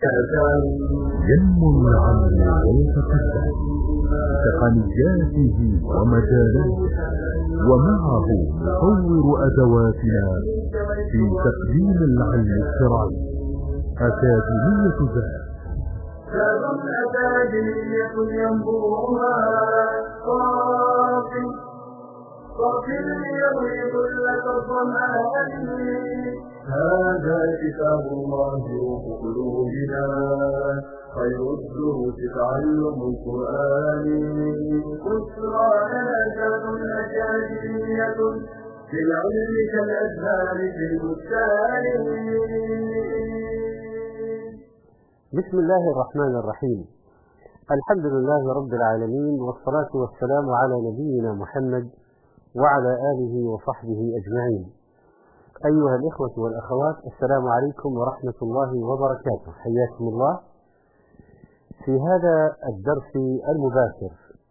ينمو العلم ويتقدم بتقنياته ومجالاته، ومعه نطور أدواتنا في تقديم العلم الشرعي. أكاديمية ذات أكاديمية ينبوعها صافي ليروي كل الظمآن. هذا كتاب الله روح قلوبنا، خير الدروس تعلم القرآن. بشرى نهجة أكاديمية للعلم كالأزهار في البستان. بسم الله الرحمن الرحيم. الحمد لله رب العالمين، والصلاة والسلام على نبينا محمد وعلى آله وصحبه أجمعين. أيها الإخوة والأخوات، السلام عليكم ورحمة الله وبركاته. حياكم الله في هذا الدرس المباشر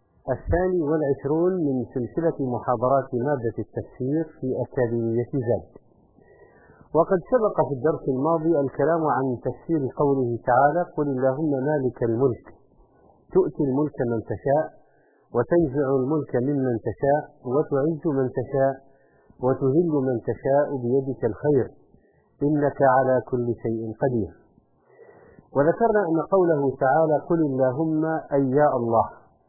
22 من سلسلة محاضرات مادة التفسير في أكاديمية زاد. وقد سبق في الدرس الماضي الكلام عن تفسير قوله تعالى: قل اللهم مالك الملك تؤتي الملك من تشاء وتنزع الملك ممن تشاء وتعز من تشاء وتذل من تشاء بيدك الخير إنك على كل شيء قدير. وذكرنا أن قوله تعالى: قل اللهم أي يا الله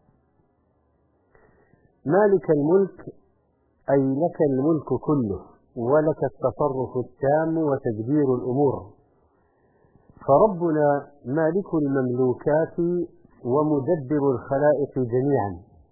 مالك الملك، أي لك الملك كله ولك التصرف التام وتدبير الأمور، فربنا مالك المملوكات ومدبر الخلائق جميعا.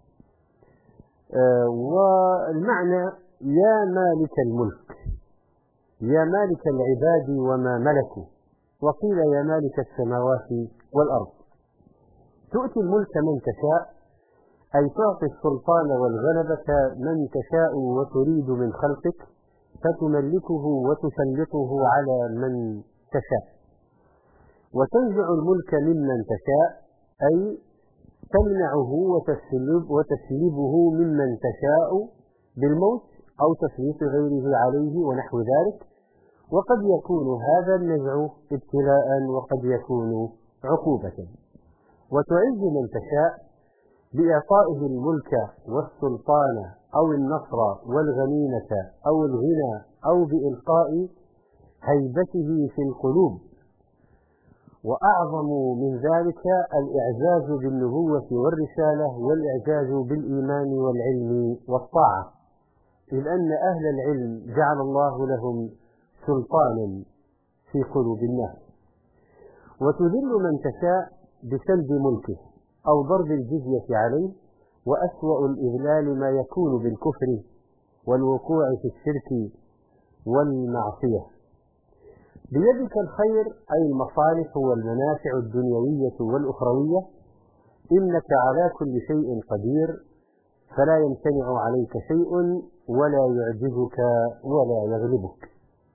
والمعنى يا مالك الملك، يا مالك العباد وما ملكوا، وقيل يا مالك السماوات والأرض. تؤتي الملك من تشاء، أي تعطي السلطان والغلبة من تشاء وتريد من خلقك، فتملكه وتسلطه على من تشاء. وتنزع الملك ممن تشاء، أي تمنعه وتسلبه ممن تشاء بالموت أو تسليط غيره عليه ونحو ذلك. وقد يكون هذا النزع ابتلاء وقد يكون عقوبة. وتعز من تشاء بإعطائه الملك والسلطان أو النصر والغنيمة أو الغنى أو بإلقاء هيبته في القلوب. وأعظم من ذلك الإعزاز بالنبوة والرسالة والإعزاز بالإيمان والعلم والطاعة، إذ أن أهل العلم جعل الله لهم سلطانا في قلوب الناس. وتذل من تشاء بسلب ملكه أو ضرب الجزية عليه، وأسوأ الإذلال ما يكون بالكفر والوقوع في الشرك والمعصية. بيدك الخير، أي المصالح والمنافع الدنيوية والأخروية، إنك على كل شيء قدير، فلا يمتنع عليك شيء ولا يعجزك ولا يغلبك.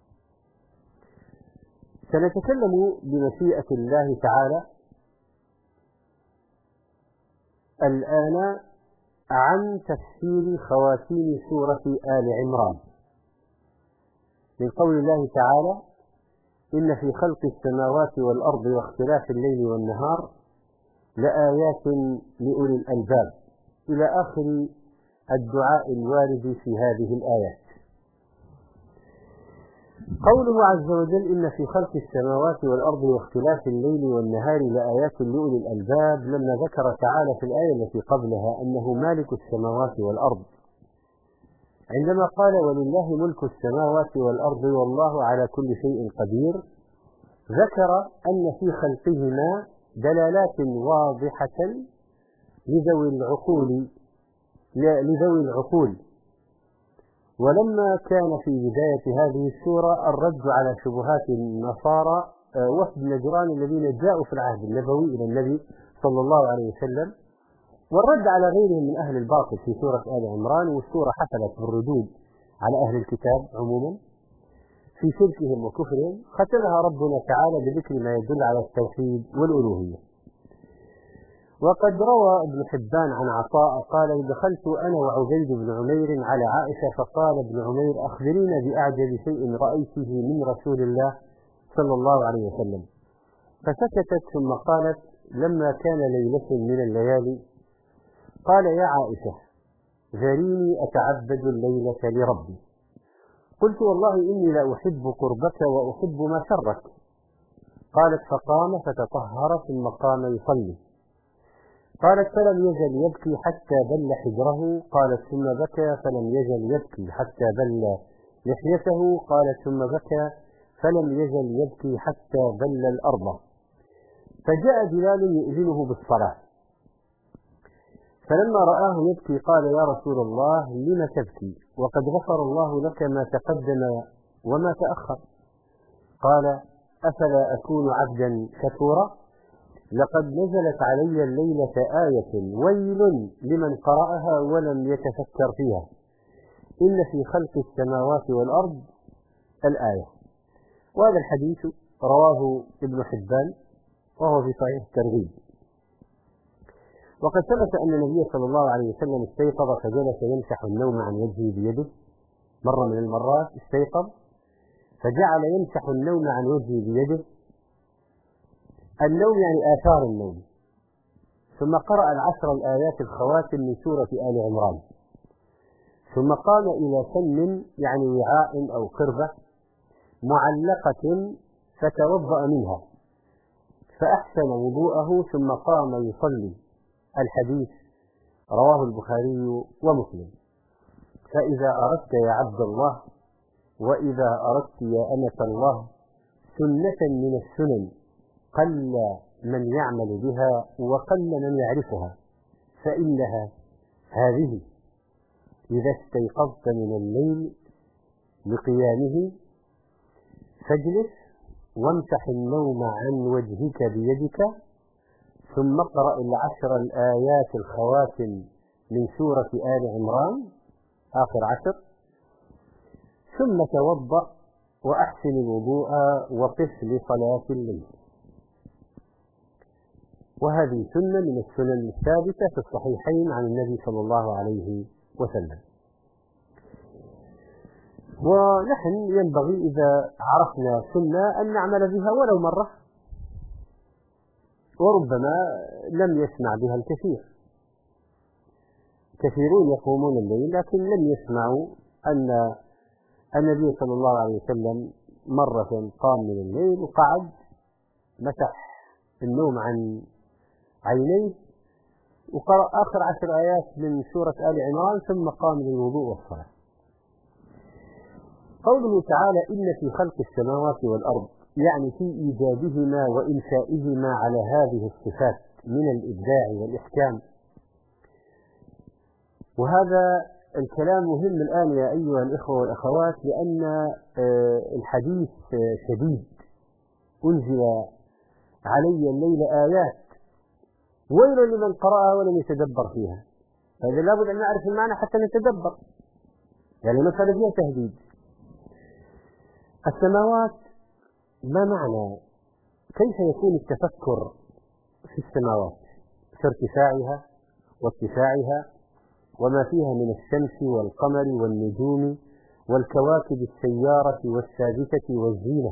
سنتكلم بمشيئة الله تعالى الآن عن تفسير خواتيم سورة آل عمران، من قول الله تعالى: إن في خلق السماوات والأرض واختلاف الليل والنهار لآيات لأولي الألباب، إلى آخر الدعاء الوارد في هذه الآيات. قوله عز وجل: إن في خلق السماوات والأرض واختلاف الليل والنهار لآيات لأولي الألباب، لما ذكر تعالى في الآية التي قبلها أنه مالك السماوات والأرض، عندما قال: ولله ملك السماوات والأرض والله على كل شيء قدير، ذكر أن في خلقهما دلالات واضحة لذوي العقول. ولما كان في بداية هذه السورة الرد على شبهات النصارى وفد نجران الذين جاءوا في العهد النبوي إلى النبي صلى الله عليه وسلم، والرد على غيرهم من أهل الباطل في سورة آل عمران. والسورة حفلت بالردود على أهل الكتاب عموما في شركهم وكفرهم، ختمها ربنا تعالى بذكر ما يدل على التوحيد والألوهية. وقد روى ابن حبان عن عطاء قال: دخلت أنا وعبيد بن عمير على عائشة، فقال ابن عمير: أخبرينا بأعجب شيء رأيته من رسول الله صلى الله عليه وسلم. فسكتت ثم قالت لما كان ليلة من الليالي: قال يا عائشة ذريني أتعبد الليلة لربي. قلت والله إني لأحب قربك وأحب ما شرك. قالت فقام فتطهر ثم قام يصلي. قالت فلم يزل يبكي حتى بل حجره. قالت ثم بكى فلم يزل يبكي حتى بل لحيته. قالت ثم بكى فلم يزل يبكي حتى بل الأرض. فجاء بلال يؤذنه بالصلاة، فلما رآه يبكي قال يا رسول الله لم تبكي وقد غفر الله لك ما تقدم وما تأخر؟ قال أفلا أكون عبدا شكورا؟ لقد نزلت علي الليلة آية ويل لمن قرأها ولم يتفكر فيها، إن في خلق السماوات والأرض الآية. وهذا الحديث رواه ابن حبان وهو في صحيح الترغيب. وقد ثبت أن النبي صلى الله عليه وسلم استيقظ فجلس يمسح النوم عن وجهه بيده. مرة من المرات استيقظ فجعل يمسح النوم عن وجهه بيده. النوم يعني آثار النوم. ثم قرأ 10 الآيات الخواتم من سورة آل عمران، ثم قام إلى سن يعني وعاء أو قربة معلقة فتوضأ منها فأحسن وضوءه ثم قام يصلي. الحديث رواه البخاري ومسلم. فإذا أردت يا عبد الله وإذا أردت يا أمة الله سنة من السنن قل من يعمل بها وقل من يعرفها فإنها هذه: إذا استيقظت من الليل لقيامه فاجلس وامسح النوم عن وجهك بيدك، ثم اقرأ 10 الآيات الخواتم من سورة آل عمران آخر 10، ثم توضأ وأحسن الوضوء وقف لصلاة الليل. وهذه سنة من السنن الثابتة في الصحيحين عن النبي صلى الله عليه وسلم. ونحن ينبغي إذا عرفنا سنة أن نعمل بها ولو مرة، وربما لم يسمع بها الكثير. كثيرون يقومون الليل لكن لم يسمعوا أن النبي صلى الله عليه وسلم مرة قام من الليل وقعد مسح النوم عن عينيه وقرأ آخر 10 آيات من سورة آل عمران ثم قام للوضوء والصلاة. قوله تعالى إن في خلق السماوات والأرض يعني في إيجادهما وإنشائهما على هذه الصفات من الإبداع والإحكام. وهذا الكلام مهم الآن يا أيها الإخوة والأخوات، لأن الحديث شديد. أنزل علي الليل آيات ويل لمن قرأها ولم يتدبر فيها. فإذا لابد أن نعرف المعنى حتى نتدبر، يعني مسألة فيها تهديد. السماوات ما معنى؟ كيف يكون التفكر في السماوات، في ارتفاعها واتساعها وما فيها من الشمس والقمر والنجوم والكواكب السيارة والثابتة والزينة.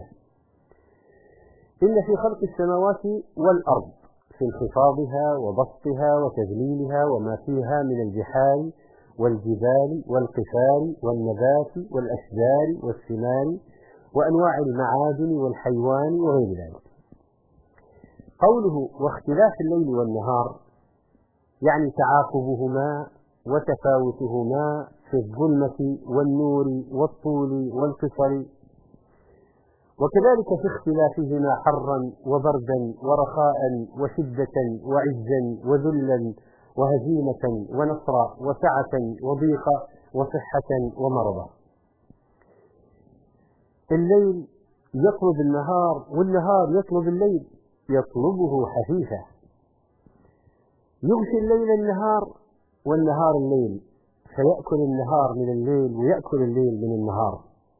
إن في خلق السماوات والأرض في انخفاضها وبسطها وتذليلها وما فيها من البحار والجبال والقفار والنبات والأشجار والثمار وأنواع المعادن والحيوان وغير ذلك. قوله واختلاف الليل والنهار يعني تعاقبهما وتفاوتهما في الظلمة والنور والطول والقصر، وكذلك في اختلافهما حرا وبردا ورخاء وشدة وعزا وذلا وهزيمة ونصرا وسعة وضيقا وصحة ومرضا. الليل يطلب النهار والنهار يطلب الليل، يطلبه حثيثا. يغشي الليل النهار والنهار الليل، فيأكل النهار من الليل ويأكل الليل من النهار.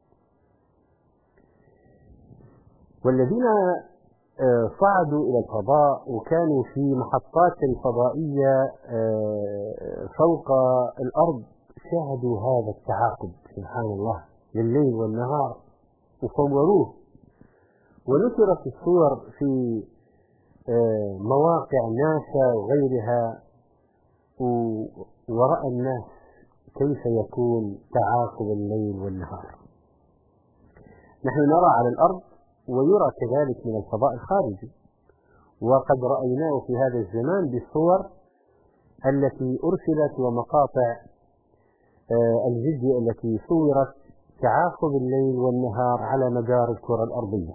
والذين صعدوا إلى الفضاء وكانوا في محطات الفضائية فوق الأرض شاهدوا هذا التعاقب سبحان الله لليل والنهار وصوروه، ونشرت الصور في مواقع ناسا وغيرها ورأى الناس كيف يكون تعاقب الليل والنهار. نحن نرى على الأرض ويرى كذلك من الفضاء الخارجي، وقد رأيناه في هذا الزمان بالصور التي أرسلت ومقاطع الفيديو التي صورت تعاقب الليل والنهار على مدار الكرة الأرضية.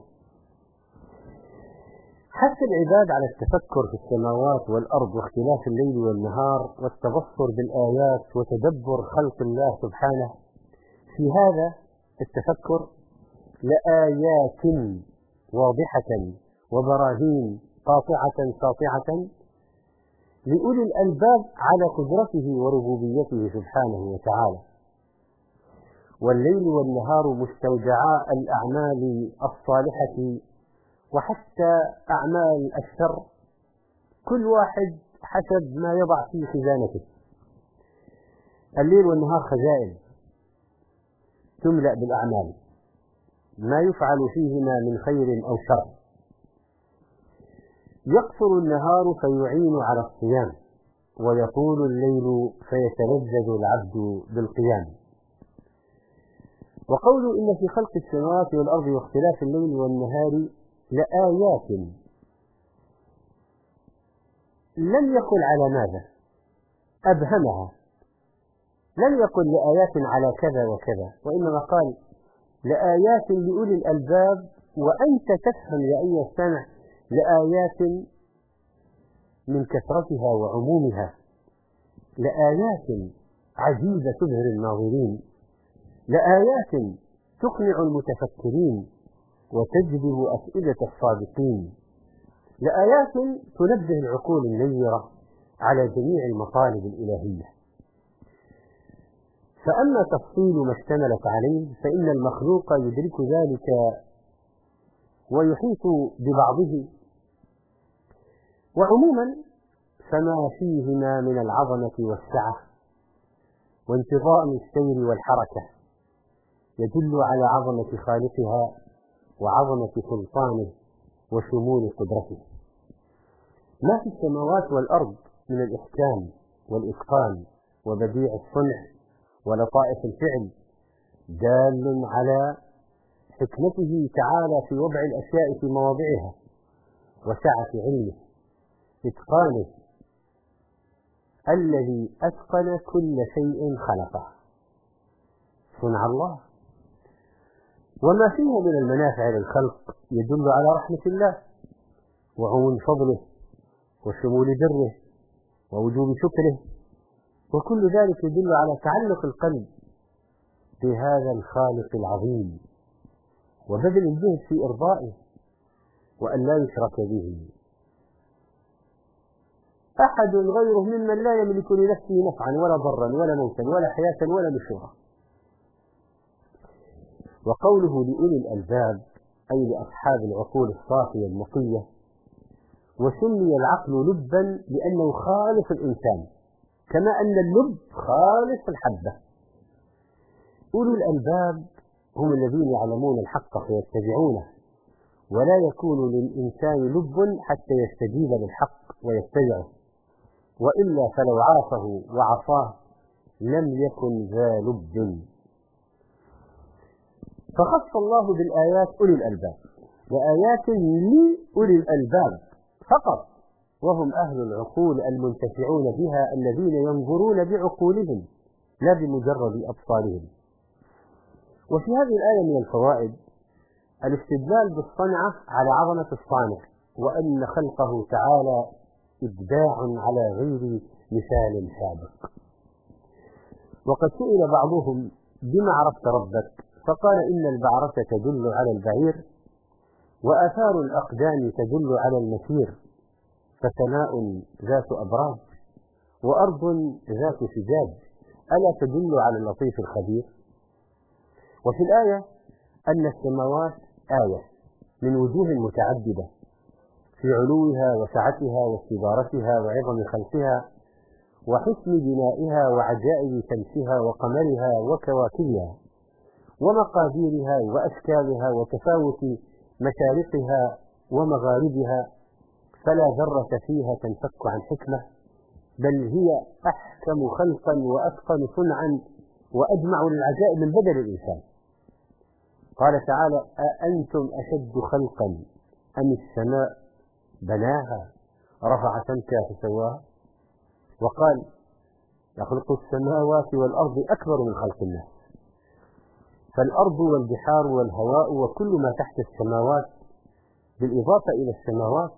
حث العباد على التفكر في السماوات والأرض واختلاف الليل والنهار والتبصر بالآيات وتدبر خلق الله سبحانه. في هذا التفكر لآيات واضحة وبراهين قاطعة ساطعة لأولي الألباب على قدرته وربوبيته سبحانه وتعالى. والليل والنهار مستودعا الأعمال الصالحة وحتى أعمال الشر، كل واحد حسب ما يضع في خزانته. الليل والنهار خزائن تملأ بالأعمال، ما يفعل فيهما من خير أو شر. يقصر النهار فيعين على الصيام، ويطول الليل فيتلذذ العبد بالقيام. وقوله إن في خلق السماوات والأرض واختلاف الليل والنهار لآيات، لم يقل على ماذا؟ أبهمها، لم يقل لآيات على كذا وكذا، وإنما قال لآيات لأولي الألباب. وأنت تفهم يا أيها السامع لآيات من كثرتها وعمومها، لآيات عجيبة تبهر الناظرين، لآيات تقنع المتفكرين وتجذب أفئدة الصادقين، لآيات تنبه العقول النيرة على جميع المطالب الإلهية. فأما تفصيل ما اشتملت عليه فإن المخلوق يدرك ذلك ويحيط ببعضه، وعموما فما فيهما من العظمة والسعة وانتظام السير والحركة يدل على عظمة خالقها وعظمة سلطانه وشمول قدرته. ما في السماوات والأرض من الإحكام والإتقان وبديع الصنع ولطائف الفعل دال على حكمته تعالى في وضع الأشياء في مواضعها وسعة علمه، إتقانه الذي أتقن كل شيء خلقه، صنع الله. وما فيها من المنافع للخلق يدل على رحمة الله وعموم فضله وشمول بره ووجوب شكره، وكل ذلك يدل على تعلق القلب بهذا الخالق العظيم وبذل الجهد في إرضائه وأن لا يشرك به أحد غيره ممن لا يملك لنفسه نفعا ولا ضرا ولا موتا ولا حياة ولا نشورا. وقوله لأولي الألباب أي لأصحاب العقول الصافية النقية، وسمي العقل لبا لأنه خالص الإنسان كما أن اللب خالص الحبة. أولي الألباب هم الذين يعلمون الحق فيتبعونه، ولا يكون للإنسان لب حتى يستجيب للحق ويتبعه، وإلا فلو عرفه وعصاه لم يكن ذا لب. فخص الله بالآيات أولي الألباب، وآيات لأولي الألباب فقط، وهم أهل العقول المنتفعون بها الذين ينظرون بعقولهم لا بمجرد أبصارهم. وفي هذه الآية من الفوائد الاستدلال بالصنعة على عظمة الصانع، وأن خلقه تعالى إبداع على غير مثال سابق. وقد سئل بعضهم بما عرفت ربك؟ فقال إن البعرة تدل على البعير، وآثار الأقدام تدل على المسير، فسماء ذات أبراج وأرض ذات سجاد ألا تدل على اللطيف الخبير. وفي الآية أن السماوات آية من وجوه متعددة في علوها وسعتها واستدارتها وعظم خلقها وحسن بنائها وعجائب شمسها وقمرها وكواكبها ومقاديرها وأشكالها وتفاوت مشارقها ومغاربها، فلا ذرة فيها تنفك عن حكمة، بل هي أحكم خلقا وأتقن صنعا وأجمع للعجائب من بدن الإنسان. قال تعالى: أأنتم أشد خلقا أم السماء بناها رفع سمكها فسواها؟ وقال: يخلق السماوات والأرض أكبر من خلق الناس. فالأرض والبحار والهواء وكل ما تحت السماوات بالإضافة إلى السماوات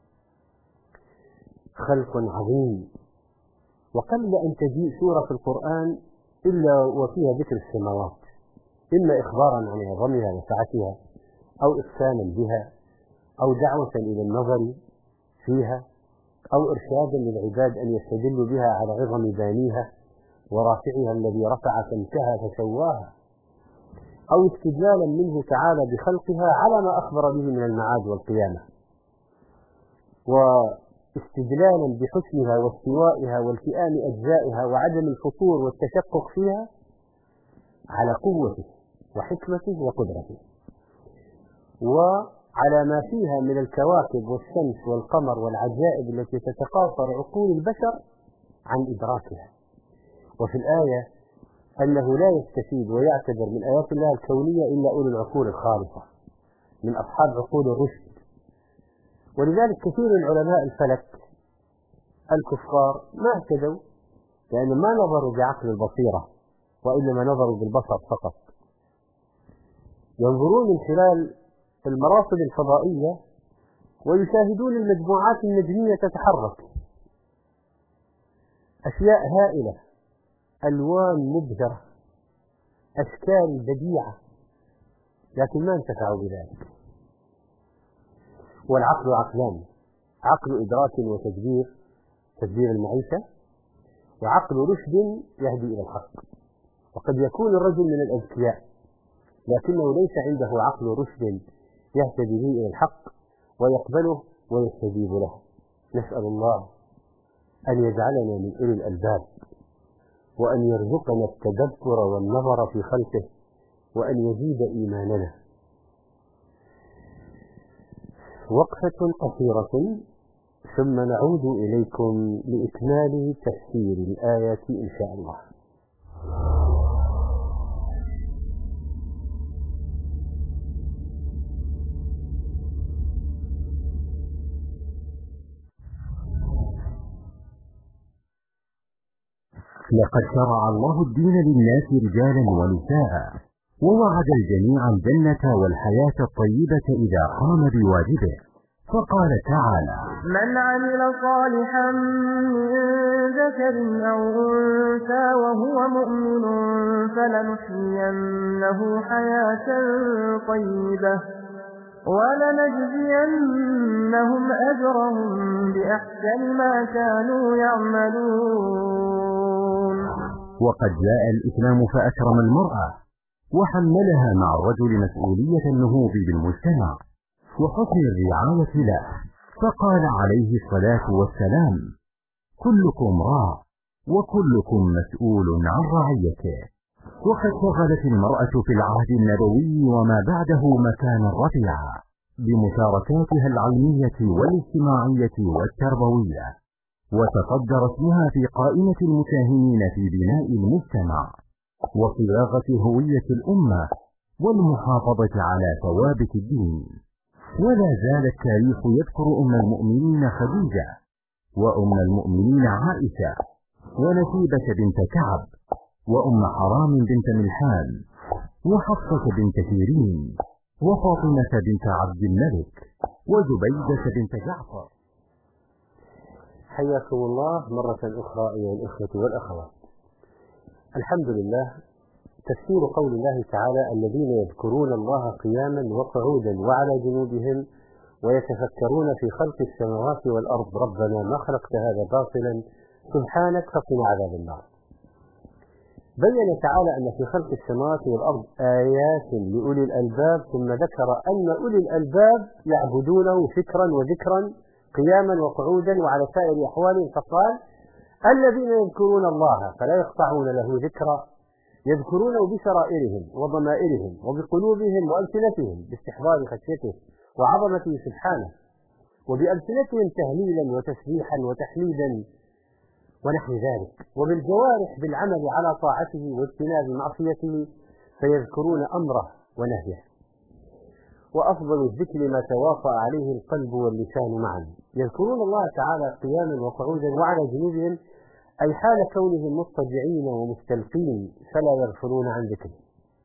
خلق عظيم، وقل أن تجيء سورة في القرآن إلا وفيها ذكر السماوات، إما إخبارا عن عظمها وسعتها، أو إقساما بها، أو دعوة إلى النظر فيها، أو إرشادا للعباد أن يستدلوا بها على عظم بانيها ورافعها الذي رفع سمكها فسواها، أو استدلالا منه تعالى بخلقها على ما أخبر به من المعاد والقيامة، واستدلالا بحسنها واستوائها والتئام أجزائها وعدم الفطور والتشقق فيها على قوته وحكمته وقدرته، وعلى ما فيها من الكواكب والشمس والقمر والعجائب التي تتقاصر عقول البشر عن إدراكها. وفي الآية أنه لا يستفيد ويعتبر من آيات الله الكونية إلا أولي العقول الخالصة من أصحاب عقول الرشد. ولذلك كثير من علماء الفلك الكفار ما اهتدوا، لأنهم ما نظروا بعقل البصيرة وإنما نظروا بالبصر فقط، ينظرون من خلال المراصد الفضائية ويشاهدون المجموعات النجمية تتحرك، أشياء هائلة، ألوان مبهرة، أشكال بديعة، لكن ما انتفعوا بذلك. والعقل عقلان: عقل إدراك وتدبير، تدبير المعيشة، وعقل رشد يهدي إلى الحق. وقد يكون الرجل من الأذكياء لكنه ليس عنده عقل رشد يهتدي به إلى الحق ويقبله ويستجيب له. نسأل الله أن يجعلنا من أولي الألباب، وأن يرزقنا التدبر والنظر في خلقه، وأن يزيد إيماننا. وقفة قصيرة ثم نعود إليكم لإكمال تفسير الآيات إن شاء الله. لقد شرع الله الدين للناس رجالا ونساء، ووعد الجميع الجنة والحياة الطيبة إذا قام بواجبه، فقال تعالى: من عمل صالحا من ذكر أو أنثى وهو مؤمن فلنحيينه حياة طيبة ولنجزينهم أجرهم بأحسن ما كانوا يعملون. وقد جاء الإسلام فأكرم المرأة وحملها مع الرجل مسؤولية النهوض بالمجتمع وحسن الرعاية له، فقال عليه الصلاة والسلام: كلكم راع وكلكم مسؤول عن رعيته. وقد شغلت المرأة في العهد النبوي وما بعده مكانا رفيعا بمشاركاتها العلمية والاجتماعية والتربوية، وتصدر اسمها في قائمة المساهمين في بناء المجتمع وصياغة هوية الأمة والمحافظة على ثوابت الدين. ولا زال التاريخ يذكر أم المؤمنين خديجة، وأم المؤمنين عائشة، ونسيبة بنت كعب، وأم حرام بنت ملحان، وحفصة بنت سيرين، وفاطمة بنت عبد الملك، وزبيدة بنت جعفر. حياكم الله مرة أخرى أيها الإخوة والأخوات. الحمد لله. تفسير قول الله تعالى: الذين يذكرون الله قياما وقعودا وعلى جنوبهم ويتفكرون في خلق السماوات والأرض ربنا ما خلقت هذا باطلا سبحانك فقنا عذاب النار. بين تعالى أن في خلق السماوات والأرض آيات لأولي الألباب، ثم ذكر أن أولي الألباب يعبدونه فكرا وذكرا قياما وقعودا وعلى سائر أحوالهم، فقال: الذين يذكرون الله فلا يقطعون له ذكرا، يذكرونه بسرائرهم وضمائرهم وبقلوبهم وألسنتهم باستحضار خشيته وعظمته سبحانه، وبألسنتهم تهليلا وتسبيحا وتحميدا ونحو ذلك، وبالجوارح بالعمل على طاعته واجتناب معصيته، فيذكرون أمره ونهيه. وأفضل الذكر ما تواطأ عليه القلب واللسان معا، يذكرون الله تعالى قياما وقعودا وعلى جنوبهم، أي حال كونهم مضطجعين ومستلقين فلا يغفلون عن ذكره.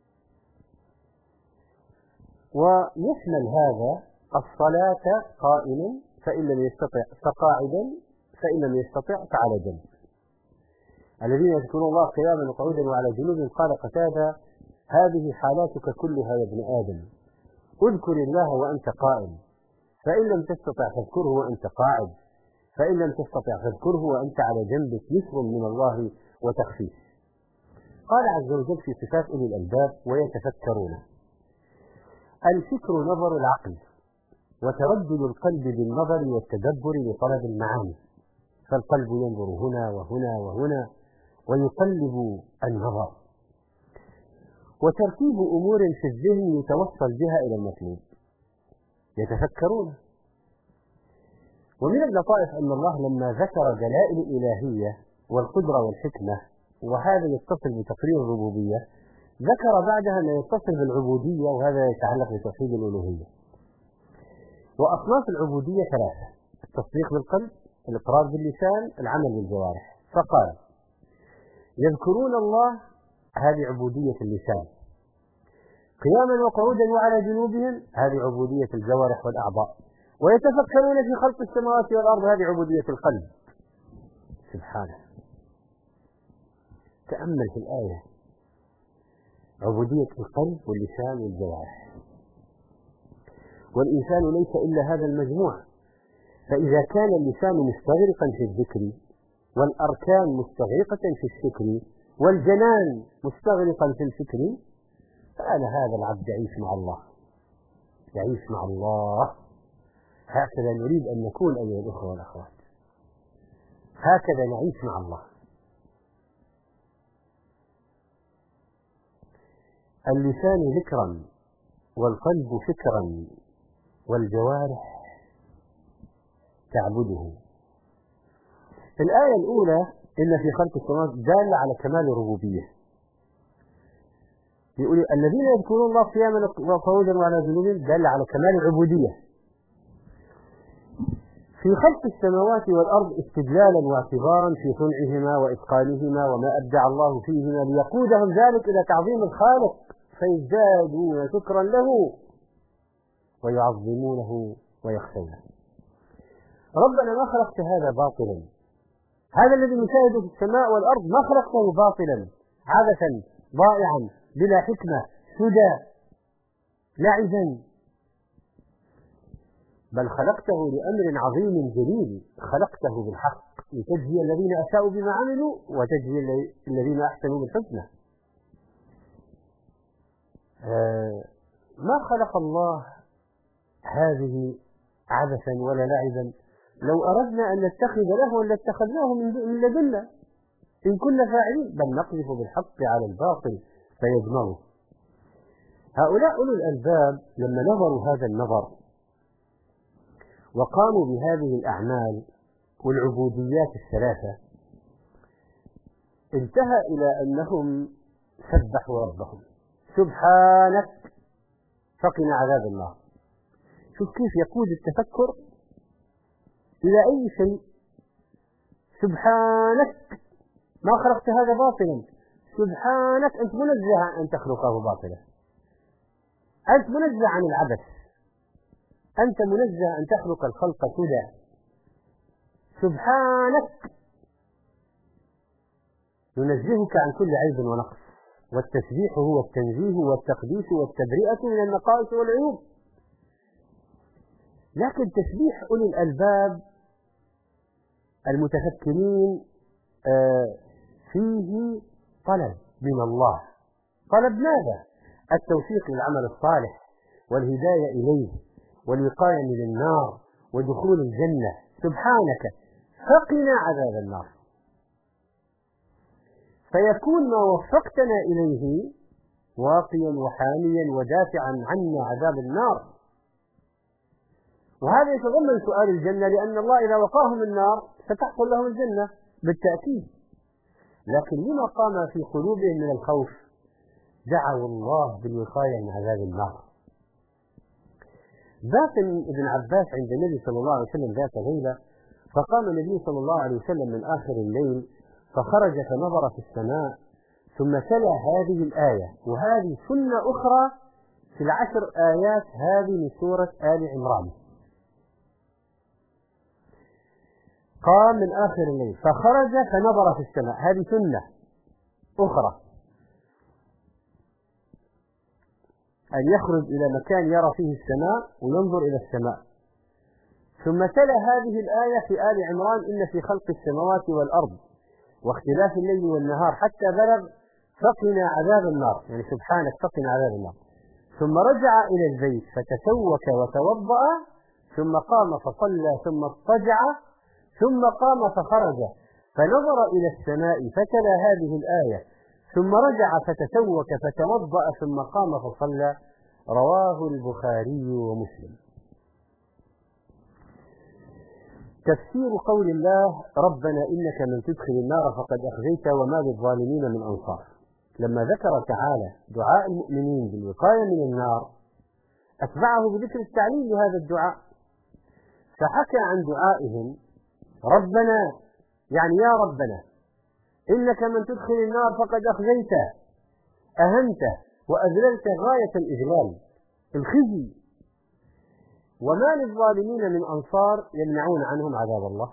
ويشمل هذا الصلاة قائما فإن لم يستطع فقاعدا، فإن لم يستطع فعلى جنب. الذين يذكرون الله قياما وقعودا وعلى جنوبهم، قال قتادة: هذه حالاتك كلها يا ابن آدم، اذكر الله وأنت قائم، فإن لم تستطع فاذكره وأنت قاعد، فإن لم تستطع فاذكره وأنت على جنبك، نصر من الله وتخفيف. قال عز وجل في صفات أولي الألباب: ويتفكرون. الفكر نظر العقل وتردد القلب بالنظر والتدبر لطلب المعاني، فالقلب ينظر هنا وهنا وهنا ويقلب النظر، وترتيب أمور في الذهن يتوصل بها إلى المطلوب. يتفكرون. ومن اللطائف أن الله لما ذكر دلائل الإلهية والقدرة والحكمة، وهذا يتصل بتقرير الربوبية، ذكر بعدها ما يتصل بالعبودية، وهذا يتعلق بتوحيد الألوهية. وأصناف العبودية ثلاثة: التصديق بالقلب، الإقرار باللسان، العمل بالجوارح. فقال: يذكرون الله، هذه عبودية اللسان، قياما وقعودا وعلى جنوبهم، هذه عبودية الجوارح والأعضاء، ويتفكرون في خلق السماوات والأرض، هذه عبودية القلب. سبحانه. تأمل في الآية: عبودية القلب واللسان والجوارح، والإنسان ليس إلا هذا المجموع. فإذا كان اللسان مستغرقا في الذكر، والأركان مستغرقة في الشكر، والجنان مستغرقا في الفكر، فأنا هذا العبد يعيش مع الله، يعيش مع الله. هكذا نريد أن نكون أيها الأخوة والأخوات، هكذا نعيش مع الله. اللسان ذكرا، والقلب فكرا، والجوارح تعبده. الآية الأولى: إن في خلق السماوات، دالة على كمال الربوبية. يقول الذين يذكرون الله قياما وقعودا وعلى جنوبهم، دالة على كمال العبودية. في خلق السماوات والأرض استدلالا واعتبارا في صنعهما وإتقانهما وما أبدع الله فيهما، ليقودهم ذلك إلى تعظيم الخالق، فيزدادون شكرا له ويعظمونه ويخشونه. ربنا ما خلقت هذا باطلا، هذا الذي نشاهده في السماء والأرض ما خلقته باطلا عبثا ضائعا بلا حكمة سدى لعبا، بل خلقته لأمر عظيم جليل، خلقته بالحق لتجزي الذين أساءوا بما عملوا وتجزي الذين أحسنوا بالحسنى. ما خلق الله هذه عبثا ولا لعبا. لو أردنا أن نتخذ لهوا لاتخذناه من لدنا إن كنا فاعلين، بل نقذف بالحق على الباطل فيدمغه. هؤلاء أولو الألباب لما نظروا هذا النظر وقاموا بهذه الأعمال والعبوديات الثلاثة، انتهى إلى أنهم سبحوا ربهم: سبحانك فقنا عذاب النار. شوف كيف يقود التفكر إلى أي شيء. سبحانك ما خلقت هذا باطلا، سبحانك أنت منزه عن أن تخلقه باطلا، أنت منزه عن العبث، أنت منزه أن تخلق الخلق سدى. سبحانك ينزهك عن كل عيب ونقص، والتسبيح هو التنزيه والتقديس والتبرئة من النقائص والعيوب. لكن تسبيح أولي الألباب المتفكرين فيه طلب من الله. طلب ماذا؟ التوفيق للعمل الصالح والهداية إليه والوقاية من النار ودخول الجنة. سبحانك فقنا عذاب النار. فيكون ما وفقتنا إليه واقيا وحاميا ودافعا عنا عذاب النار. وهذا يتضمن سؤال الجنة، لأن الله إذا وقاهم النار ستحصل لهم الجنة بالتأكيد. لكن لما قام في قلوبهم من الخوف دعوا الله بالوقاية من عذاب النار. بات ابن عباس عند النبي صلى الله عليه وسلم ذات ليلة، فقام النبي صلى الله عليه وسلم من آخر الليل فخرج فنظر في السماء ثم تلا هذه الآية، وهذه سنة أخرى في العشر آيات هذه من سورة آل عمران. قام من آخر الليل فخرج فنظر في السماء، هذه سنة أخرى، أن يخرج إلى مكان يرى فيه السماء وينظر إلى السماء. ثم تلا هذه الآية في آل عمران: إن في خلق السماوات والأرض واختلاف الليل والنهار حتى بلغ فقنا عذاب النار، يعني سبحانك فقنا عذاب النار. ثم رجع إلى البيت فتسوك وتوضأ ثم قام فصلى ثم اضطجع ثم قام فخرج فنظر إلى السماء فتلا هذه الآية ثم رجع فتسوك فتوضأ ثم قام فصلى. رواه البخاري ومسلم. تفسير قول الله: ربنا إنك من تدخل النار فقد أخزيت وما للظالمين من أنصار. لما ذكر تعالى دعاء المؤمنين بالوقاية من النار أتبعه بذكر التعليل لهذا الدعاء، فحكى عن دعائهم: ربنا، يعني يا ربنا، إنك من تدخل النار فقد أخزيته، أهنته وأذللته غاية الإذلال، الخزي، وما للظالمين من أنصار يمنعون عنهم عذاب الله.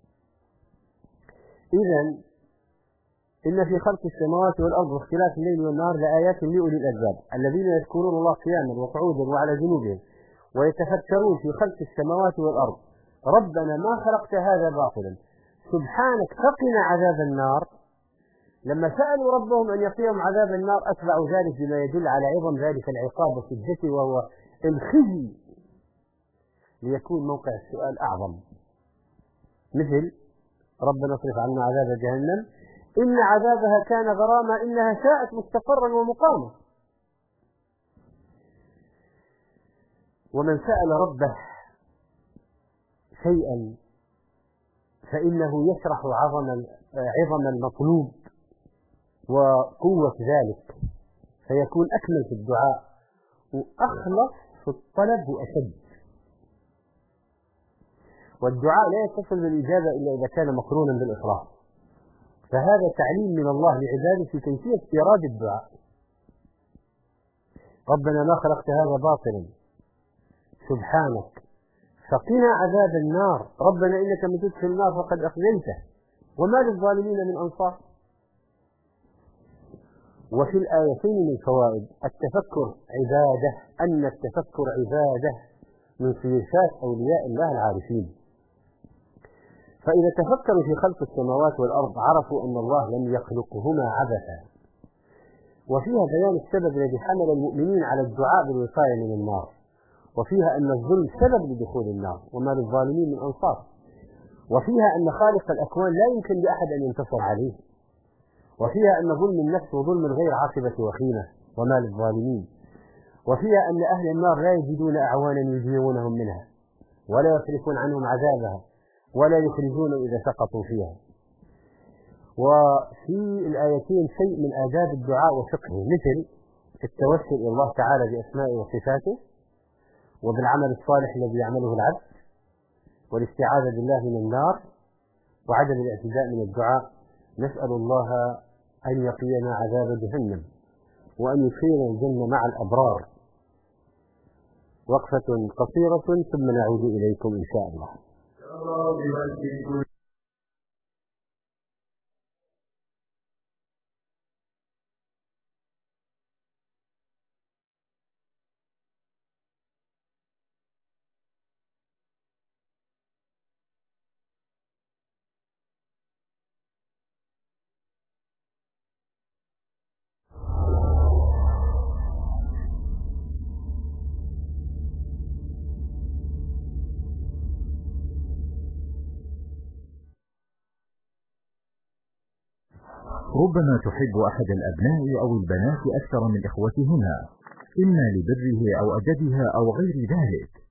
إذن إن في خلق السماوات والأرض واختلاف الليل والنهار لآيات لأولي الألباب الذين يذكرون الله قياما وقعودا وعلى جنوبهم ويتفكرون في خلق السماوات والأرض ربنا ما خلقت هذا باطلا سبحانك فقنا عذاب النار. لما سألوا ربهم أن يقيهم عذاب النار أتبعوا ذلك بما يدل على عظم ذلك العقاب وشدته وهو الخزي، ليكون موقع السؤال أعظم، مثل ربنا اصرف عنا عذاب جهنم إن عذابها كان غراما إنها ساءت مستقرا ومقاما. ومن سأل ربه شيئا فإنه يشرح عظم المطلوب وقوة ذلك، فيكون أكمل في الدعاء وأخلص في الطلب وأشد. والدعاء لا يتصل بالإجابة إلا إذا كان مقرونا بالإخلاص، فهذا تعليم من الله لعباده في كيفية إيراد الدعاء. ربنا ما خلقت هذا باطلا سبحانك فقنا عذاب النار، ربنا إنك من تدخل النار فقد أخزيته وما للظالمين من أنصار. وفي الآيتين من فوائد التفكر عبادة، أن التفكر عبادة من صفات أولياء الله العارفين، فإذا تفكروا في خلق السماوات والأرض عرفوا أن الله لم يخلقهما عبثا. وفيها بيان السبب الذي حمل المؤمنين على الدعاء بالوقاية من النار، وفيها أن الظلم سبب لدخول النار وما للظالمين من أنصار، وفيها أن خالق الأكوان لا يمكن لأحد أن ينتصر عليه، وفيها أن ظلم النفس وظلم الغير عاقبة وخيمة وما للظالمين، وفيها أن أهل النار لا يجدون أعوانا يجيرونهم منها ولا يصرفون عنهم عذابها ولا يخرجون إذا سقطوا فيها. وفي الآيتين شيء من آداب الدعاء وفقهه، مثل التوسل إلى الله تعالى بأسمائه وصفاته وبالعمل الصالح الذي يعمله العبد، والاستعاذة بالله من النار، وعدم الاعتداء من الدعاء. نسأل الله أن يقينا عذاب جهنم وأن يدخلنا الجنة مع الأبرار. وقفة قصيرة ثم نعود إليكم إن شاء الله. ربما تحب أحد الأبناء أو البنات أكثر من إخوتهما، إما لبره أو أدبها أو غير ذلك،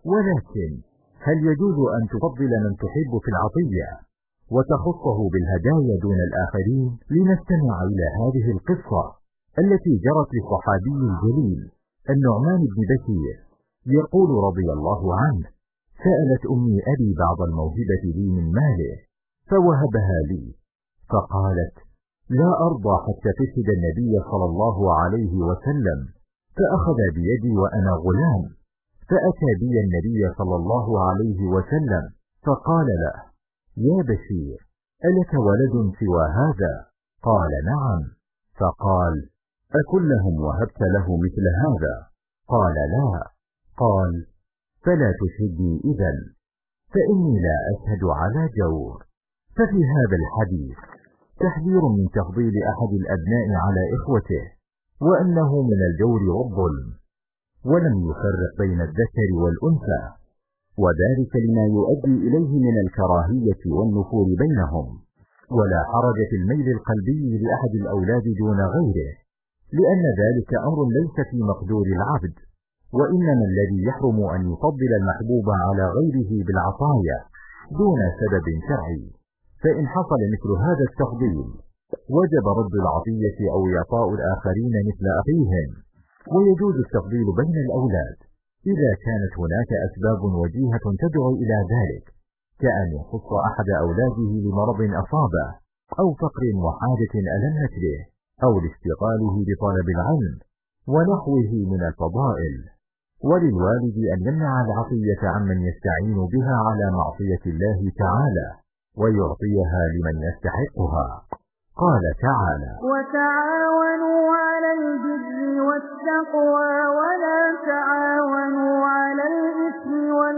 ولكن هل يجوز أن تفضل من تحب في العطية وتخصه بالهدايا دون الآخرين؟ لنستمع إلى هذه القصة التي جرت للصحابي الجليل النعمان بن بشير، يقول رضي الله عنه: سألت أمي أبي بعض الموهبة لي من ماله فوهبها لي، فقالت: لا أرضى حتى تشهد النبي صلى الله عليه وسلم، فأخذ بيدي وأنا غلام، فأتى بي النبي صلى الله عليه وسلم فقال له: يا بشير، ألك ولد سوى هذا؟ قال: نعم. فقال: أكلهم وهبت له مثل هذا؟ قال: لا. قال: فلا تشهدني إذن، فإني لا أشهد على جور. ففي هذا الحديث تحذير من تفضيل أحد الأبناء على إخوته، وأنه من الجور والظلم، ولم يفرق بين الذكر والأنثى، وذلك لما يؤدي إليه من الكراهية والنفور بينهم. ولا حرج في الميل القلبي لأحد الأولاد دون غيره، لأن ذلك أمر ليس في مقدور العبد، وإنما الذي يحرم أن يفضل المحبوب على غيره بالعطايا دون سبب شرعي. فإن حصل مثل هذا التفضيل وجب رد العطية أو إعطاء الآخرين مثل أخيهم. ويجوز التفضيل بين الأولاد إذا كانت هناك أسباب وجيهة تدعو إلى ذلك، كأن يخص أحد أولاده لمرض أصابه، أو فقر وحاجة ألمت به، أو لاشتغاله بطلب العلم ونحوه من الفضائل. وللوالد أن يمنع العطية عمن يستعين بها على معصية الله تعالى، ويعطيها لمن يستحقها. قال تعالى: وتعاونوا على البر والتقوى ولا تعاونوا على الإثم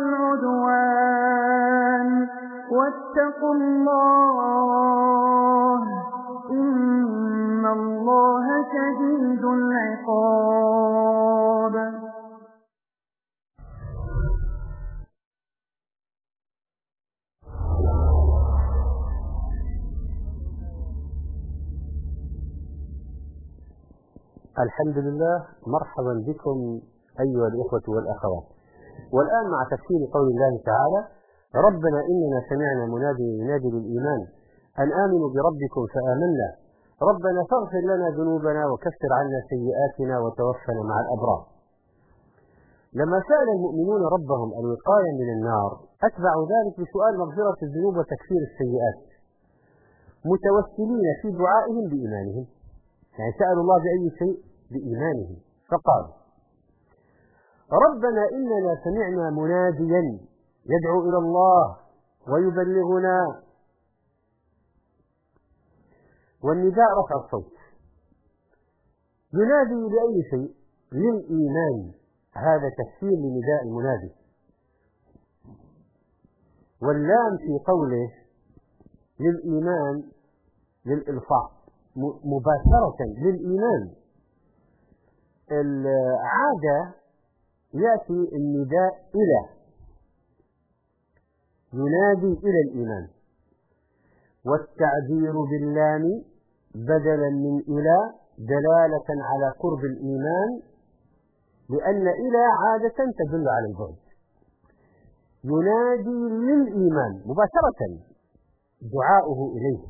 والعدوان واتقوا الله إن الله شديد العقاب. الحمد لله، مرحبا بكم أيها الإخوة والأخوات. والآن مع تفسير قول الله تعالى: ربنا إننا سمعنا منادي ينادي للإيمان أن آمنوا بربكم فآمنا ربنا فاغفر لنا ذنوبنا وكفر عنا سيئاتنا وتوفنا مع الأبرار. لما سأل المؤمنون ربهم الوقاية من النار أتبعوا ذلك بسؤال مغفرة الذنوب وتكفير السيئات، متوسلين في دعائهم بإيمانهم، يعني سألوا الله بأي شيء؟ بإيمانهم. فقال: ربنا إننا سمعنا مناديا يدعو إلى الله ويبلغنا. والنداء رفع الصوت، ينادي لأي شيء؟ للإيمان، هذا تفسير لنداء المنادي. واللام في قوله للإيمان للإلصاق مباشرة للإيمان. العادة يأتي النداء إلى، ينادي إلى الإيمان، والتعبير باللام بدلا من إلى دلالة على قرب الإيمان، لأن إلى عادة تدل على البعد. ينادي للإيمان مباشرة، دعاؤه إليه.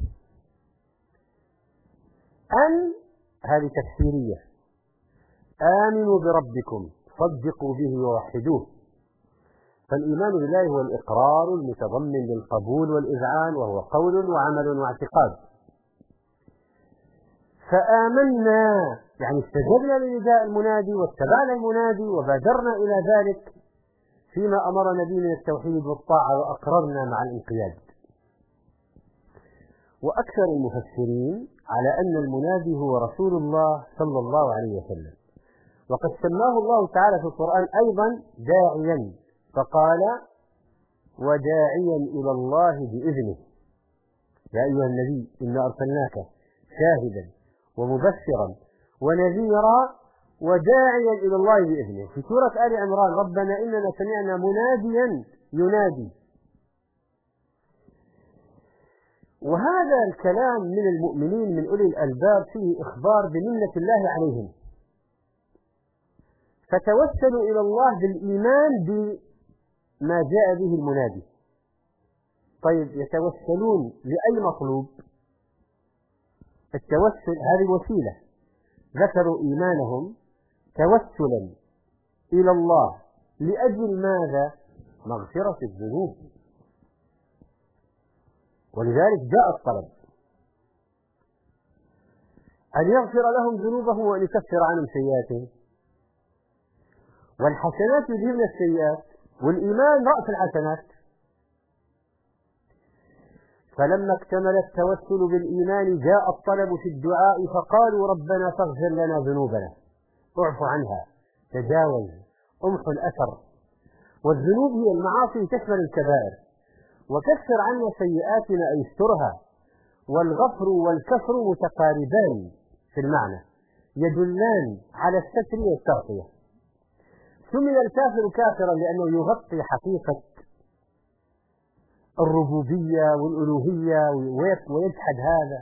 أن هذه تفسيرية، آمنوا بربكم صدقوا به ووحدوه. فالإيمان بالله هو الإقرار المتضمن للقبول والإذعان، وهو قول وعمل واعتقاد. فآمنا يعني استجبنا لنداء المنادي واتبعنا المنادي وبادرنا إلى ذلك فيما أمرنا به من التوحيد والطاعة، وأقررنا مع الانقياد. وأكثر المفسرين على أن المنادي هو رسول الله صلى الله عليه وسلم، وقد سماه الله تعالى في القرآن أيضا داعيا، فقال: وداعيا إلى الله بإذنه. يا أيها النبي إنا أرسلناك شاهدا ومبشرا ونذيرا وداعيا إلى الله بإذنه. في سورة آل عمران: ربنا إننا سمعنا مناديا ينادي. وهذا الكلام من المؤمنين من أولي الألباب فيه إخبار بمنة الله عليهم، فتوسلوا إلى الله بالإيمان ما جاء به المنادي. طيب يتوسلون لأي مطلوب؟ التوسل هذه وسيلة، ذكروا إيمانهم توسلا إلى الله لأجل ماذا؟ مغفرة الذنوب. ولذلك جاء الطلب أن يغفر لهم ذنوبهم وأن يكفر عنهم سيئاتهم. والحسنات يذهبن السيئات، والإيمان رأس الحسنات. فلما اكتمل التوسل بالإيمان جاء الطلب في الدعاء، فقالوا ربنا فاغفر لنا ذنوبنا، اعف عنها، تجاوز، امحو الأثر. والذنوب هي المعاصي تشمل الكبائر. وكفر عنا سيئاتنا أي استرها. والغفر والكفر متقاربان في المعنى، يدلان على الستر والتغطية. سمي الكافر كافرا لأنه يغطي حقيقة الربوبية والألوهية ويجحد هذا.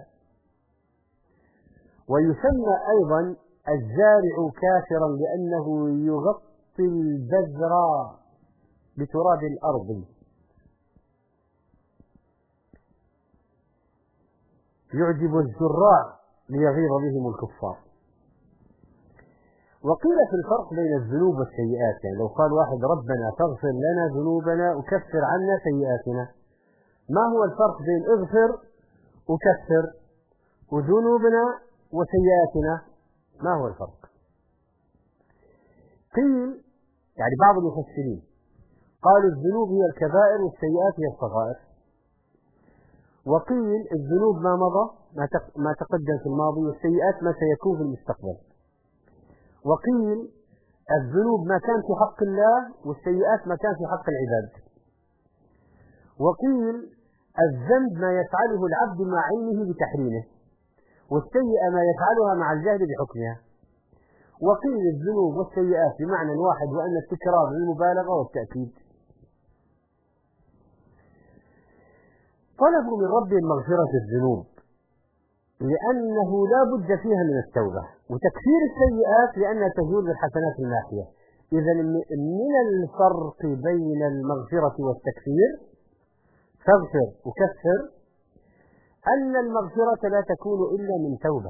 ويسمى أيضا الزارع كافرا لأنه يغطي البذر بتراب الأرض. يعجب الزراع ليغيظ بهم الكفار. وقيل في الفرق بين الذنوب والسيئات، يعني لو قال واحد ربنا فاغفر لنا ذنوبنا وكفر عنا سيئاتنا، ما هو الفرق بين اغفر وكفر وذنوبنا وسيئاتنا؟ ما هو الفرق؟ قيل يعني بعض المفسرين قالوا الذنوب هي الكبائر والسيئات هي الصغائر. وقيل الذنوب ما مضى ما تقدم في الماضي، والسيئات ما سيكون في المستقبل. وقيل الذنوب ما كان في حق الله، والسيئات ما كان في حق العباد. وقيل الذنب ما يفعله العبد مع علمه بتحريمه، والسيئة ما يفعلها مع الجهل بحكمها. وقيل الذنوب والسيئات بمعنى واحد، وأن التكرار للمبالغة والتأكيد. طلبوا من ربهم مغفرة الذنوب لأنه لا بد فيها من التوبة، وتكفير السيئات لأنها تزول بالحسنات الناحية. إذا من الفرق بين المغفرة والتكفير، تغفر وكفر، أن المغفرة لا تكون إلا من توبة،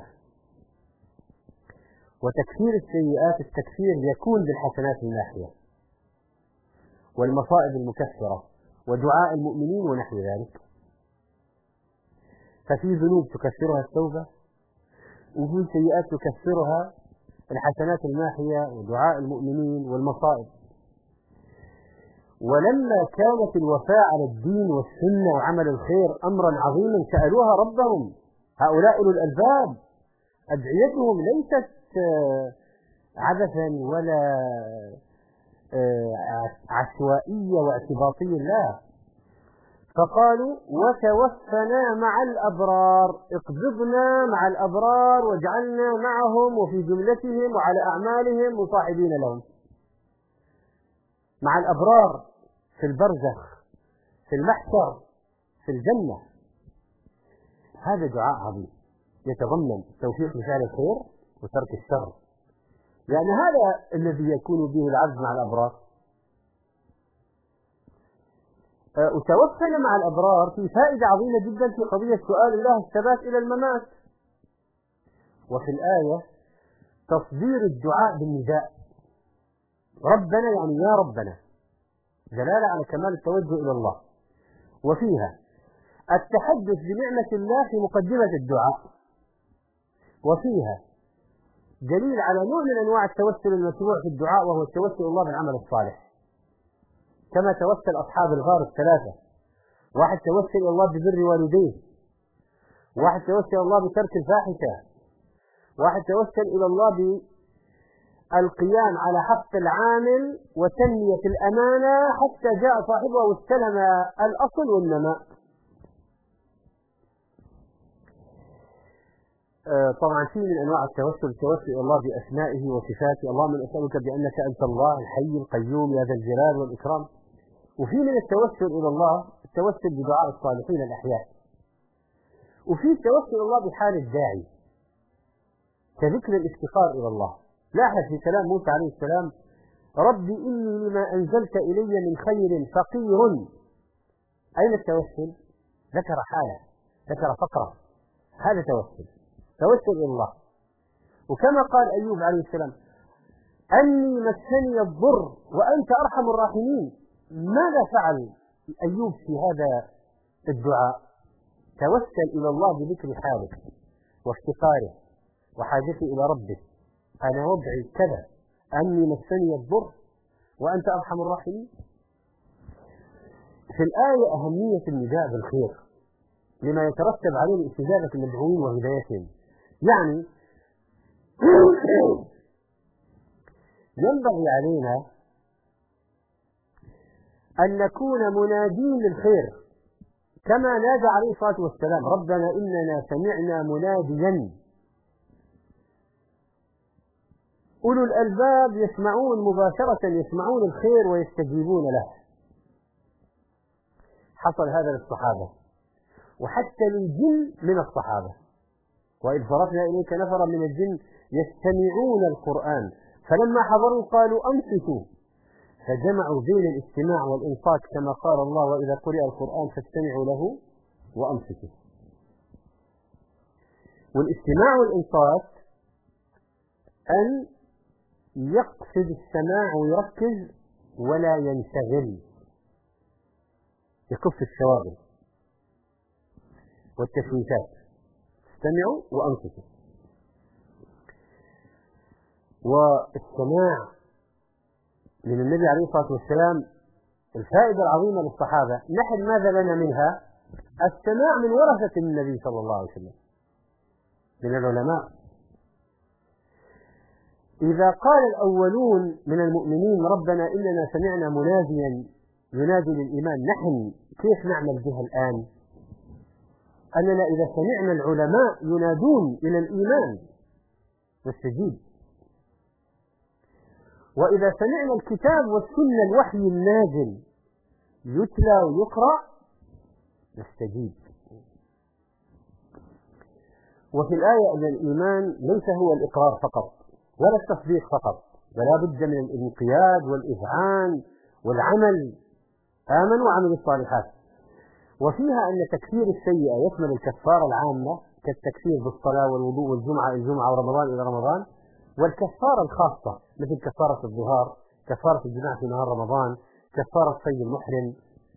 وتكفير السيئات التكفير يكون بالحسنات الناحية والمصائب المكفرة ودعاء المؤمنين ونحو ذلك. ففي ذنوب تكفرها التوبة، وفي سيئات تكفرها الحسنات الناحية ودعاء المؤمنين والمصائب. ولما كانت الوفاء على الدين والسنة وعمل الخير أمرا عظيما سألوها ربهم. هؤلاء أولو الألباب أدعيتهم ليست عبثا ولا عشوائية واعتباطية، لا. فقالوا وتوفنا مع الأبرار، اقبضنا مع الأبرار واجعلنا معهم وفي جملتهم وعلى أعمالهم مصاحبين لهم. مع الأبرار في البرزخ، في المحشر، في الجنة. هذا دعاء عظيم يتضمن توفيق لفعل الخير وترك الشر، لأن هذا الذي يكون به العبد مع الأبرار. وتوفنا مع الأبرار في فائدة عظيمة جدا في قضية سؤال الله الثبات إلى الممات. وفي الآية تصدير الدعاء بالنداء، ربنا يعني يا ربنا، دلالة على كمال التوجه إلى الله. وفيها التحدث بنعمة الله في مقدمة الدعاء. وفيها دليل على نوع من أنواع التوسل المشروع في الدعاء، وهو التوسل الله بالعمل الصالح، كما توسل أصحاب الغار الثلاثة. واحد توسل إلى الله ببر والديه، واحد توسل إلى الله بترك الفاحشة، واحد توسل إلى الله بالقيام على حق العامل وتنمية الأمانة حتى جاء صاحبه واستلم الأصل والنماء. طبعا في من أنواع التوسل إلى الله بأسمائه وصفاته، اللهم أسألك بأنك أنت الله الحي القيوم يا ذا الجلال والإكرام. وفي من التوسل إلى الله التوسل بدعاء الصالحين الأحياء. وفي التوسل إلى الله بحال الداعي كذكر الافتقار إلى الله. لاحظ في كلام موسى عليه السلام رب إني لما أنزلت إلي من خير فقير. أين التوسل؟ ذكر حالة، ذكر فقرة، هذا توسل إلى الله. وكما قال أيوب عليه السلام أني مسني الضر وأنت أرحم الراحمين، ماذا فعل أيوب في هذا الدعاء؟ توسل إلى الله بذكر حاله وافتقاره وحاجته إلى ربه. أنا وضعي كذا، أني مسني الضر وأنت أرحم الراحمين. في الآية أهمية النداء بالخير لما يترتب عليه استجابة المدعوين وهدايتهم. يعني ينبغي علينا أن نكون منادين للخير كما نادى عليه الصلاة والسلام ربنا إننا سمعنا مناديا. أولو الألباب يسمعون مباشرة، يسمعون الخير ويستجيبون له. حصل هذا للصحابة وحتى للجن من الصحابة. وإذ صرفنا إليك نفرا من الجن يستمعون القرآن فلما حضروا قالوا أنصتوا، فجمعوا بين الاستماع والإنصات كما قال الله وإذا قرئ القرآن فاستمعوا له وأنصتوا. والاستماع والإنصات أن يقصد السماع ويركز ولا ينشغل، يكف الشواغل والتشويشات. استمعوا وأنصتوا. والسماع من النبي عليه الصلاة والسلام الفائدة العظيمة للصحابة. نحن ماذا لنا منها؟ السماع من ورثة النبي صلى الله عليه وسلم من العلماء. إذا قال الأولون من المؤمنين ربنا إننا سمعنا مناديا ينادي للإيمان، نحن كيف نعمل بها الآن؟ أننا إذا سمعنا العلماء ينادون إلى الإيمان نستجيب، وإذا سمعنا الكتاب والسنة الوحي النازل يتلى ويقرأ نستجيب. وفي الآية أن الإيمان ليس هو الإقرار فقط ولا التصديق فقط، ولا بد من الانقياد والإذعان والعمل. آمنوا وعملوا الصالحات. وفيها أن تكفير السيئة يشمل الكفارة العامة كالتكفير بالصلاة والوضوء والجمعة ورمضان إلى رمضان، والكفارة الخاصة مثل كفارة الظهار، كفارة الجماع في نهار رمضان، كفارة صيد المحرم،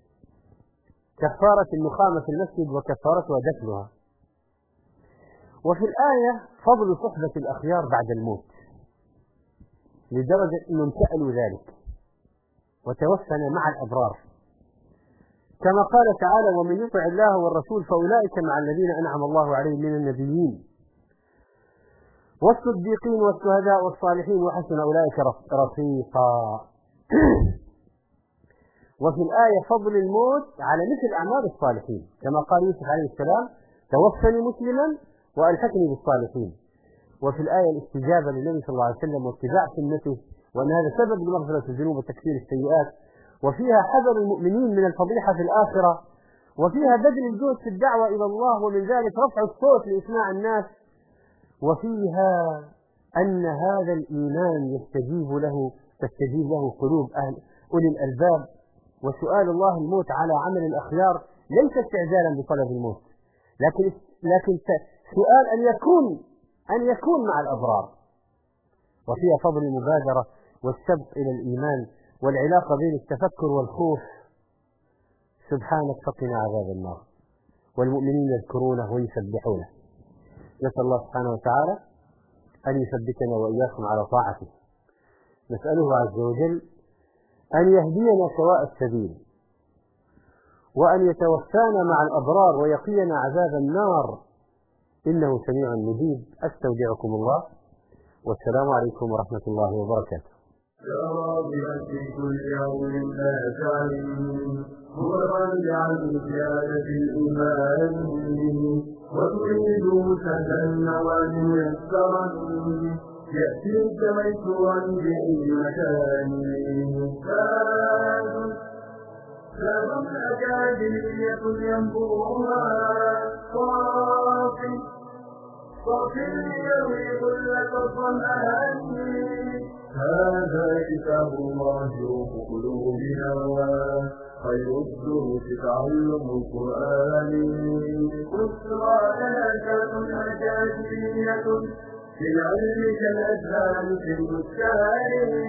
كفارة النخامة في المسجد وكفارتها دفنها. وفي الآية فضل صحبة الأخيار بعد الموت لدرجة أنهم سألوا ذلك وتوفنا مع الأبرار، كما قال تعالى ومن يطع الله والرسول فأولئك مع الذين أنعم الله عليهم من النبيين والصديقين والشهداء والصالحين وحسن أولئك رفيقا. وفي الآية فضل الموت على مثل أعمال الصالحين كما قال يوسف عليه السلام توفني مسلما وألحقني بالصالحين. وفي الآية الاستجابة للنبي صلى الله عليه وسلم واتباع سنته وأن هذا سبب لمغفرة الذنوب وتكفير السيئات. وفيها حذر المؤمنين من الفضيحة في الآخرة. وفيها بذل الجهد في الدعوة إلى الله ومن ذلك رفع الصوت لإسماع الناس. وفيها أن هذا الإيمان تستجيب له قلوب أولي الألباب. وسؤال الله الموت على عمل الأخيار ليس استعجالا بطلب الموت، لكن سؤال أن يكون مع الأبرار. وفيها فضل المبادرة والسبق إلى الإيمان والعلاقة بين التفكر والخوف. سبحانك فقنا عذاب النار. والمؤمنين يذكرونه ويسبحونه. نسأل الله سبحانه وتعالى أن يثبتنا وإياكم على طاعته. نسأله عز وجل أن يهدينا سواء السبيل وأن يتوفانا مع الأبرار ويقينا عذاب النار إنه سميع مجيب. أستودعكم الله والسلام عليكم ورحمة الله وبركاته. يا راضيا في كل يوم لا تعلم هو الغني عن زيادة الإيمان وتريد تجنوا ميسرا يأتيك ميسورا بأي مكان. باب أكاديمية ينبوها صافي ليروي كل الظمآن هذا كتاب الله روح قلوبنا خير الدروس تعلم القرآن أسرى ثلاثة أكاديمية في العلم كالأزهار في البستان